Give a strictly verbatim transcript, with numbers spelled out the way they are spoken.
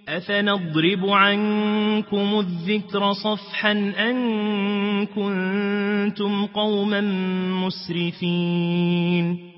أفنضرب عنكم الذكر صفحا أن كنتم قوما مسرفين